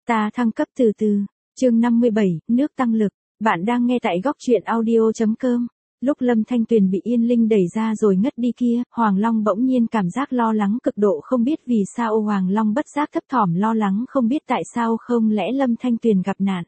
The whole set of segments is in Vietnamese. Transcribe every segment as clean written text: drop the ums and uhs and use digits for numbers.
Ta thăng cấp từ từ. Chương 57, nước tăng lực. Bạn đang nghe tại góc truyện audio.com. Lúc Lâm Thanh Tuyền bị Yên Linh đẩy ra rồi ngất đi kia, Hoàng Long bỗng nhiên cảm giác lo lắng cực độ, không biết vì sao. Hoàng Long bất giác thấp thỏm lo lắng, không biết tại sao, không lẽ Lâm Thanh Tuyền gặp nạn.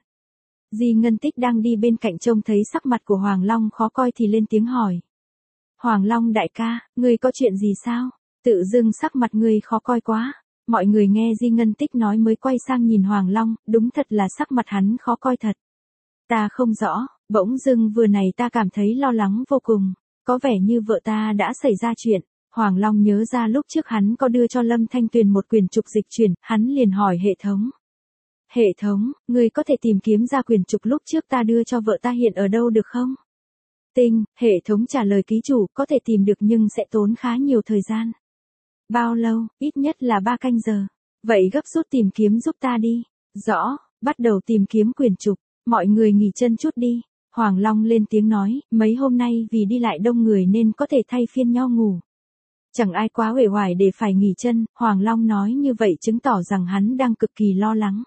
Di Ngân Tích đang đi bên cạnh trông thấy sắc mặt của Hoàng Long khó coi thì lên tiếng hỏi. Hoàng Long đại ca, ngươi có chuyện gì sao? Tự dưng sắc mặt ngươi khó coi quá. Mọi người nghe Di Ngân Tích nói mới quay sang nhìn Hoàng Long, đúng thật là sắc mặt hắn khó coi thật. Ta không rõ, bỗng dưng vừa này ta cảm thấy lo lắng vô cùng, có vẻ như vợ ta đã xảy ra chuyện. Hoàng Long nhớ ra lúc trước hắn có đưa cho Lâm Thanh Tuyền một quyển trục dịch chuyển, hắn liền hỏi hệ thống. Hệ thống, ngươi có thể tìm kiếm ra quyển trục lúc trước ta đưa cho vợ ta hiện ở đâu được không? Tinh, hệ thống trả lời ký chủ, có thể tìm được nhưng sẽ tốn khá nhiều thời gian. Bao lâu? Ít nhất là 3 canh giờ. Vậy gấp rút tìm kiếm giúp ta đi. Rõ, bắt đầu tìm kiếm quyển trục. Mọi người nghỉ chân chút đi. Hoàng Long lên tiếng nói, mấy hôm nay vì đi lại đông người nên có thể thay phiên nhau ngủ. Chẳng ai quá uể oải để phải nghỉ chân, Hoàng Long nói như vậy chứng tỏ rằng hắn đang cực kỳ lo lắng.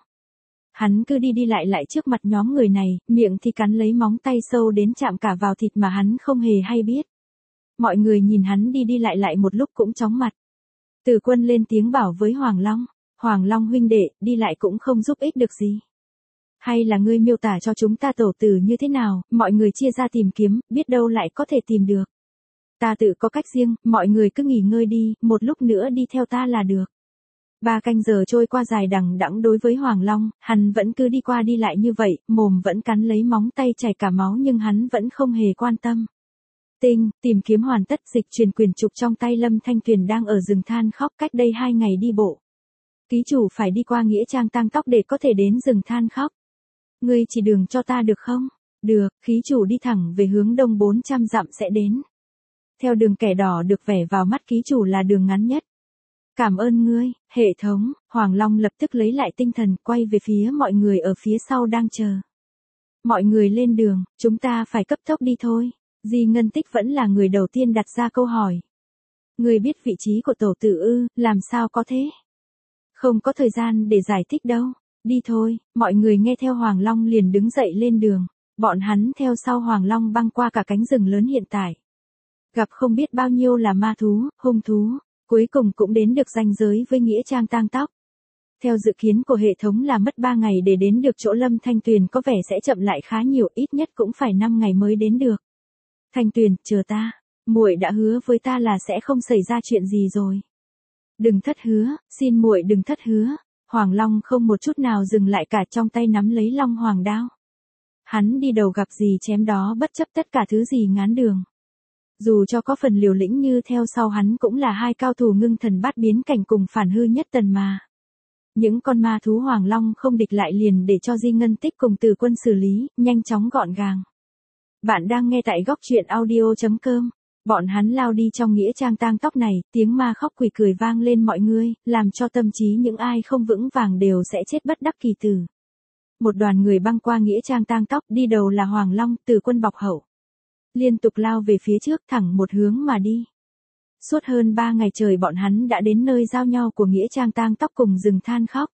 Hắn cứ đi lại trước mặt nhóm người này, miệng thì cắn lấy móng tay sâu đến chạm cả vào thịt mà hắn không hề hay biết. Mọi người nhìn hắn đi lại một lúc cũng chóng mặt. Từ Quân lên tiếng bảo với Hoàng Long huynh đệ, đi lại cũng không giúp ích được gì. Hay là ngươi miêu tả cho chúng ta tổ tử như thế nào, mọi người chia ra tìm kiếm, biết đâu lại có thể tìm được. Ta tự có cách riêng, mọi người cứ nghỉ ngơi đi, một lúc nữa đi theo ta là được. 3 canh giờ trôi qua dài đằng đẵng đối với Hoàng Long, hắn vẫn cứ đi qua đi lại như vậy, mồm vẫn cắn lấy móng tay chảy cả máu nhưng hắn vẫn không hề quan tâm. Tinh, tìm kiếm hoàn tất, dịch chuyển quyển trục trong tay Lâm Thanh Tuyền đang ở rừng than khóc, cách đây 2 ngày đi bộ. Ký chủ phải đi qua nghĩa trang Tang Tóc để có thể đến rừng than khóc. Ngươi chỉ đường cho ta được không? Được, ký chủ đi thẳng về hướng đông 400 dặm sẽ đến. Theo đường kẻ đỏ được vẽ vào mắt ký chủ là đường ngắn nhất. Cảm ơn ngươi, hệ thống. Hoàng Long lập tức lấy lại tinh thần, quay về phía mọi người ở phía sau đang chờ. Mọi người lên đường, chúng ta phải cấp tốc đi thôi. Di Ngân Tích vẫn là người đầu tiên đặt ra câu hỏi. Ngươi biết vị trí của tổ tử ư, làm sao có thế? Không có thời gian để giải thích đâu. Đi thôi, mọi người nghe theo Hoàng Long liền đứng dậy lên đường. Bọn hắn theo sau Hoàng Long băng qua cả cánh rừng lớn hiện tại. Gặp không biết bao nhiêu là ma thú, hung thú. Cuối cùng cũng đến được ranh giới với nghĩa trang Tang Tóc. Theo dự kiến của hệ thống là mất 3 ngày để đến được chỗ Lâm Thanh Tuyền, có vẻ sẽ chậm lại khá nhiều, ít nhất cũng phải 5 ngày mới đến được. Thanh Tuyền, chờ ta, muội đã hứa với ta là sẽ không xảy ra chuyện gì rồi. Đừng thất hứa, xin muội đừng thất hứa. Hoàng Long không một chút nào dừng lại cả, trong tay nắm lấy Long Hoàng đao. Hắn đi đầu gặp gì chém đó, bất chấp tất cả thứ gì ngán đường. Dù cho có phần liều lĩnh như theo sau hắn cũng là 2 cao thủ ngưng thần bát biến cảnh cùng phản hư nhất tần mà. Những con ma thú Hoàng Long không địch lại liền để cho Di Ngân Tích cùng Từ Quân xử lý, nhanh chóng gọn gàng. Bạn đang nghe tại góc truyện audio.com. Bọn hắn lao đi trong nghĩa trang Tang Tóc này, tiếng ma khóc quỷ cười vang lên mọi người, làm cho tâm trí những ai không vững vàng đều sẽ chết bất đắc kỳ tử. Một đoàn người băng qua nghĩa trang Tang Tóc, đi đầu là Hoàng Long, Từ Quân bọc hậu. Liên tục lao về phía trước, thẳng một hướng mà đi. Suốt hơn 3 ngày trời bọn hắn đã đến nơi giao nhau của nghĩa trang Tang Tóc cùng rừng than khóc.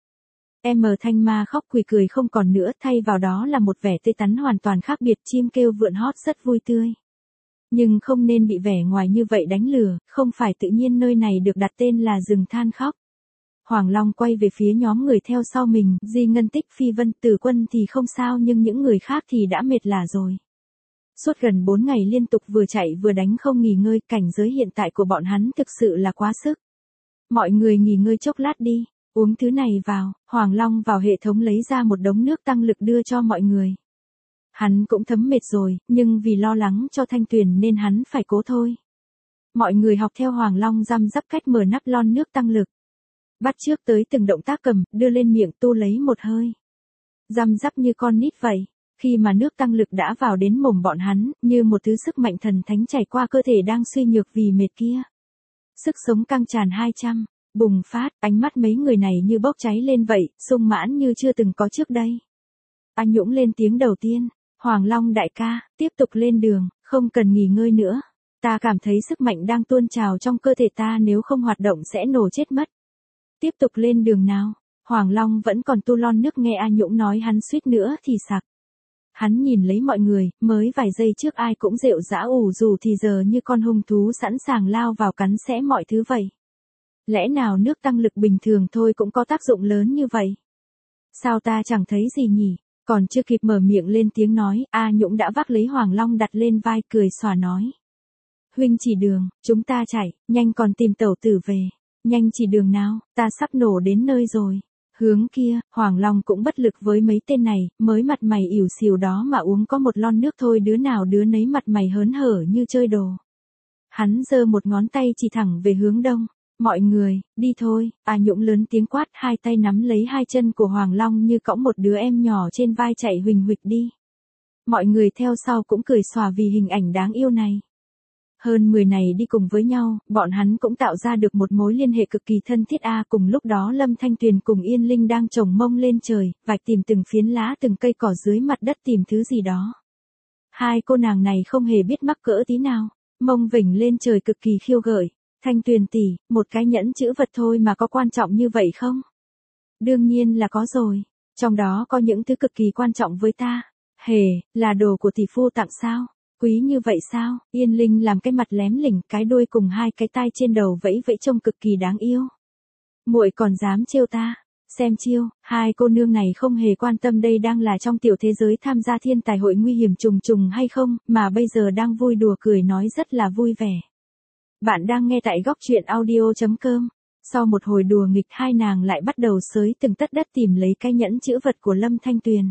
Thanh ma khóc quỷ cười không còn nữa, thay vào đó là một vẻ tươi tắn hoàn toàn khác biệt, chim kêu vượn hót rất vui tươi. Nhưng không nên bị vẻ ngoài như vậy đánh lừa, không phải tự nhiên nơi này được đặt tên là rừng than khóc. Hoàng Long quay về phía nhóm người theo sau mình, Di Ngân Tích, Phi Vân, Từ Quân thì không sao nhưng những người khác thì đã mệt lả rồi. Suốt gần 4 ngày liên tục vừa chạy vừa đánh không nghỉ ngơi, cảnh giới hiện tại của bọn hắn thực sự là quá sức. Mọi người nghỉ ngơi chốc lát đi, uống thứ này vào. Hoàng Long vào hệ thống lấy ra một đống nước tăng lực đưa cho mọi người. Hắn cũng thấm mệt rồi, nhưng vì lo lắng cho Thanh Tuyền nên hắn phải cố thôi. Mọi người học theo Hoàng Long răm rắp cách mở nắp lon nước tăng lực. Bắt chước tới từng động tác cầm, đưa lên miệng tu lấy một hơi. Răm rắp như con nít vậy. Khi mà nước tăng lực đã vào đến mồm bọn hắn, như một thứ sức mạnh thần thánh chảy qua cơ thể đang suy nhược vì mệt kia. Sức sống căng tràn 200, bùng phát, ánh mắt mấy người này như bốc cháy lên vậy, sung mãn như chưa từng có trước đây. Anh Nhũng lên tiếng đầu tiên, Hoàng Long đại ca, tiếp tục lên đường, không cần nghỉ ngơi nữa. Ta cảm thấy sức mạnh đang tuôn trào trong cơ thể ta, nếu không hoạt động sẽ nổ chết mất. Tiếp tục lên đường nào. Hoàng Long vẫn còn tu lon nước nghe A Nhũng nói hắn suýt nữa thì sặc. Hắn nhìn lấy mọi người, mới vài giây trước ai cũng rệu rã ủ rủ thì giờ như con hung thú sẵn sàng lao vào cắn xé mọi thứ vậy. Lẽ nào nước tăng lực bình thường thôi cũng có tác dụng lớn như vậy? Sao ta chẳng thấy gì nhỉ? Còn chưa kịp mở miệng lên tiếng nói, A Nhũng đã vác lấy Hoàng Long đặt lên vai cười xòa nói. Huynh chỉ đường, chúng ta chạy, nhanh còn tìm tẩu tử về. Nhanh chỉ đường nào, ta sắp nổ đến nơi rồi. Hướng kia, Hoàng Long cũng bất lực với mấy tên này, mới mặt mày ỉu xìu đó mà uống có một lon nước thôi đứa nào đứa nấy mặt mày hớn hở như chơi đồ. Hắn giơ một ngón tay chỉ thẳng về hướng đông. Mọi người, đi thôi, A Nhũng lớn tiếng quát, hai tay nắm lấy hai chân của Hoàng Long như cõng một đứa em nhỏ trên vai chạy huỳnh huỵch đi. Mọi người theo sau cũng cười xòa vì hình ảnh đáng yêu này. Hơn 10 này đi cùng với nhau, bọn hắn cũng tạo ra được một mối liên hệ cực kỳ thân thiết. Cùng lúc đó Lâm Thanh Tuyền cùng Yên Linh đang chồng mông lên trời, vạch tìm từng phiến lá từng cây cỏ dưới mặt đất tìm thứ gì đó. Hai cô nàng này không hề biết mắc cỡ tí nào, mông vểnh lên trời cực kỳ khiêu gợi. Thanh Tuyền tỷ, một cái nhẫn chữ vật thôi mà có quan trọng như vậy không? Đương nhiên là có rồi, trong đó có những thứ cực kỳ quan trọng với ta. Hề, là đồ của tỷ phu tặng sao? Quý như vậy sao? Yên Linh làm cái mặt lém lỉnh, cái đuôi cùng hai cái tai trên đầu vẫy vẫy trông cực kỳ đáng yêu. Muội còn dám trêu ta? Xem chiêu, hai cô nương này không hề quan tâm đây đang là trong tiểu thế giới tham gia thiên tài hội nguy hiểm trùng trùng hay không, mà bây giờ đang vui đùa cười nói rất là vui vẻ. Bạn đang nghe tại góc truyện audio.com. Sau một hồi đùa nghịch hai nàng lại bắt đầu xới từng tấc đất tìm lấy cái nhẫn chữ vật của Lâm Thanh Tuyền.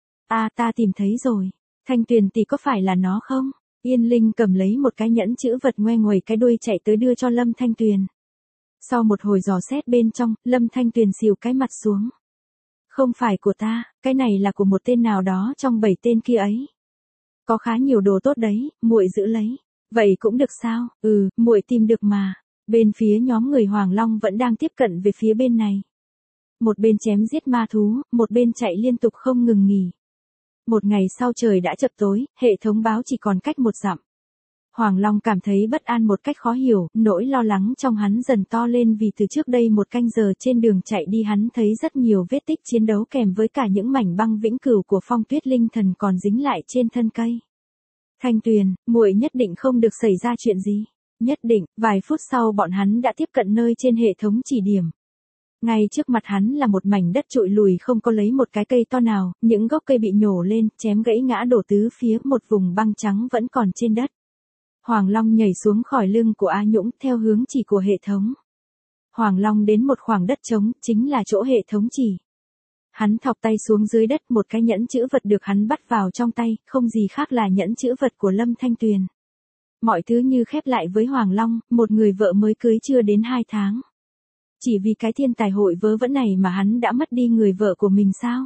Ta tìm thấy rồi. Thanh Tuyền tỷ có phải là nó không? Yên Linh cầm lấy một cái nhẫn chữ vật ngoe nguẩy cái đuôi chạy tới đưa cho Lâm Thanh Tuyền. Sau một hồi dò xét bên trong, Lâm Thanh Tuyền xìu cái mặt xuống. Không phải của ta, cái này là của một tên nào đó trong 7 tên kia ấy. Có khá nhiều đồ tốt đấy, muội giữ lấy. Vậy cũng được sao? Muội tìm được mà. Bên phía nhóm người Hoàng Long vẫn đang tiếp cận về phía bên này. Một bên chém giết ma thú, một bên chạy liên tục không ngừng nghỉ. Một ngày sau trời đã chập tối, hệ thống báo chỉ còn cách 1 dặm. Hoàng Long cảm thấy bất an một cách khó hiểu, nỗi lo lắng trong hắn dần to lên vì từ trước đây 1 canh giờ trên đường chạy đi hắn thấy rất nhiều vết tích chiến đấu kèm với cả những mảnh băng vĩnh cửu của Phong Tuyết Linh Thần còn dính lại trên thân cây. Thanh Tuyền, muội nhất định không được xảy ra chuyện gì. Nhất định. Vài phút sau bọn hắn đã tiếp cận nơi trên hệ thống chỉ điểm. Ngay trước mặt hắn là một mảnh đất trụi lùi không có lấy một cái cây to nào, những gốc cây bị nhổ lên, chém gãy ngã đổ tứ phía, một vùng băng trắng vẫn còn trên đất. Hoàng Long nhảy xuống khỏi lưng của A Nhũng theo hướng chỉ của hệ thống. Hoàng Long đến một khoảng đất trống, chính là chỗ hệ thống chỉ. Hắn thọc tay xuống dưới đất, một cái nhẫn chữ vật được hắn bắt vào trong tay, không gì khác là nhẫn chữ vật của Lâm Thanh Tuyền. Mọi thứ như khép lại với Hoàng Long, một người vợ mới cưới chưa đến 2 tháng. Chỉ vì cái thiên tài hội vớ vẩn này mà hắn đã mất đi người vợ của mình sao?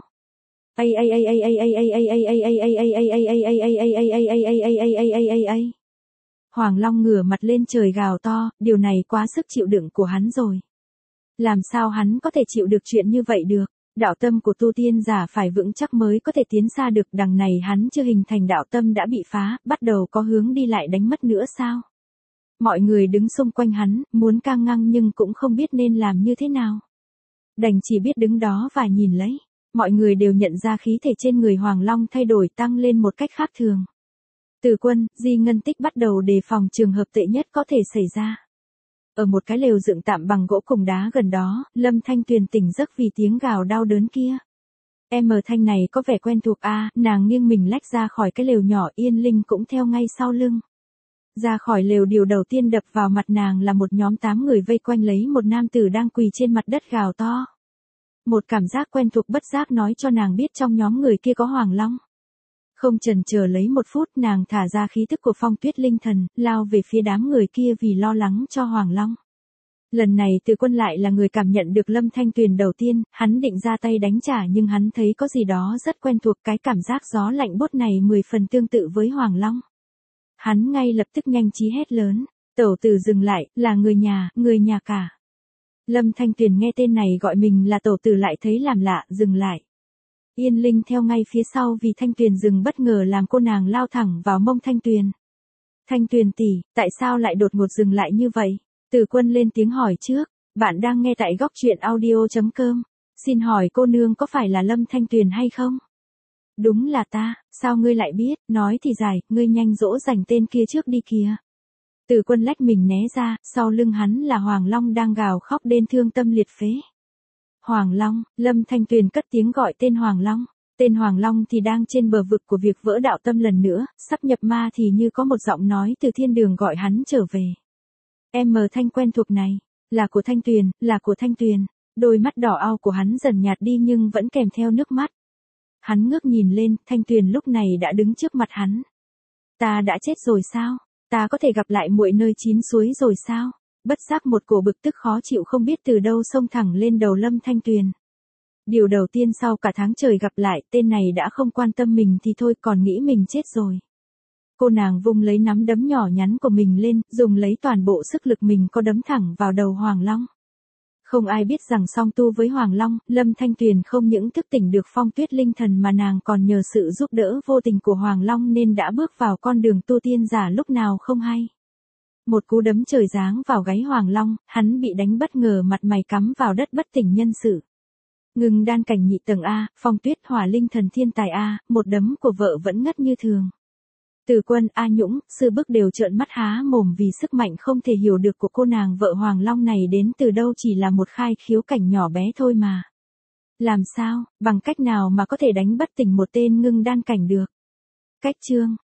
Hoàng Long ngửa mặt lên trời gào to, điều này quá sức chịu đựng của hắn rồi. Làm sao hắn có thể chịu được chuyện như vậy được? Đạo tâm của tu tiên giả phải vững chắc mới có thể tiến xa được, đằng này hắn chưa hình thành đạo tâm đã bị phá, bắt đầu có hướng đi lại đánh mất nữa sao? Mọi người đứng xung quanh hắn, muốn can ngăn nhưng cũng không biết nên làm như thế nào. Đành chỉ biết đứng đó và nhìn lấy. Mọi người đều nhận ra khí thể trên người Hoàng Long thay đổi tăng lên một cách khác thường. Từ Quân, Di Ngân Tích bắt đầu đề phòng trường hợp tệ nhất có thể xảy ra. Ở một cái lều dựng tạm bằng gỗ cùng đá gần đó, Lâm Thanh Tuyền tỉnh giấc vì tiếng gào đau đớn kia. Thanh này có vẻ quen thuộc nàng nghiêng mình lách ra khỏi cái lều nhỏ, Yên Linh cũng theo ngay sau lưng. Ra khỏi lều điều đầu tiên đập vào mặt nàng là một nhóm 8 người vây quanh lấy một nam tử đang quỳ trên mặt đất gào to. Một cảm giác quen thuộc bất giác nói cho nàng biết trong nhóm người kia có Hoàng Long. Không chần chờ lấy 1 phút nàng thả ra khí tức của Phong Tuyết Linh Thần, lao về phía đám người kia vì lo lắng cho Hoàng Long. Lần này Từ Quân lại là người cảm nhận được Lâm Thanh Tuyền đầu tiên, hắn định ra tay đánh trả nhưng hắn thấy có gì đó rất quen thuộc, cái cảm giác gió lạnh buốt này 10 phần tương tự với Hoàng Long. Hắn ngay lập tức nhanh trí hét lớn, tẩu tử dừng lại, là người nhà cả. Lâm Thanh Tuyền nghe tên này gọi mình là tẩu tử lại thấy làm lạ, dừng lại. Yên Linh theo ngay phía sau vì Thanh Tuyền dừng bất ngờ làm cô nàng lao thẳng vào mông Thanh Tuyền. Thanh Tuyền tỷ, tại sao lại đột ngột dừng lại như vậy? Từ Quân lên tiếng hỏi trước, bạn đang nghe tại góc truyện audio.com. Xin hỏi cô nương có phải là Lâm Thanh Tuyền hay không? Đúng là ta, sao ngươi lại biết, nói thì dài, ngươi nhanh dỗ dành tên kia trước đi kìa. Từ Quân lách mình né ra, sau lưng hắn là Hoàng Long đang gào khóc đến thương tâm liệt phế. Hoàng Long, Lâm Thanh Tuyền cất tiếng gọi tên Hoàng Long. Tên Hoàng Long thì đang trên bờ vực của việc vỡ đạo tâm lần nữa, sắp nhập ma thì như có một giọng nói từ thiên đường gọi hắn trở về. Em mờ thanh quen thuộc này, là của Thanh Tuyền, là của Thanh Tuyền. Đôi mắt đỏ ao của hắn dần nhạt đi nhưng vẫn kèm theo nước mắt. Hắn ngước nhìn lên, Thanh Tuyền lúc này đã đứng trước mặt hắn. Ta đã chết rồi sao? Ta có thể gặp lại muội nơi chín suối rồi sao? Bất giác một cổ bực tức khó chịu không biết từ đâu xông thẳng lên đầu Lâm Thanh Tuyền. Điều đầu tiên sau cả tháng trời gặp lại, tên này đã không quan tâm mình thì thôi còn nghĩ mình chết rồi. Cô nàng vung lấy nắm đấm nhỏ nhắn của mình lên, dùng lấy toàn bộ sức lực mình có đấm thẳng vào đầu Hoàng Long. Không ai biết rằng song tu với Hoàng Long, Lâm Thanh Tuyền không những thức tỉnh được phong tuyết linh thần mà nàng còn nhờ sự giúp đỡ vô tình của Hoàng Long nên đã bước vào con đường tu tiên giả lúc nào không hay. Một cú đấm trời giáng vào gáy Hoàng Long, hắn bị đánh bất ngờ mặt mày cắm vào đất bất tỉnh nhân sự. Ngừng đan cảnh nhị tầng A, phong tuyết hỏa linh thần thiên tài A, một đấm của vợ vẫn ngất như thường. Từ Quân, A Nhũng, Sư Bức đều trợn mắt há mồm vì sức mạnh không thể hiểu được của cô nàng vợ Hoàng Long này đến từ đâu chỉ là một khai khiếu cảnh nhỏ bé thôi mà. Làm sao, bằng cách nào mà có thể đánh bất tỉnh một tên ngưng đan cảnh được? Cách chương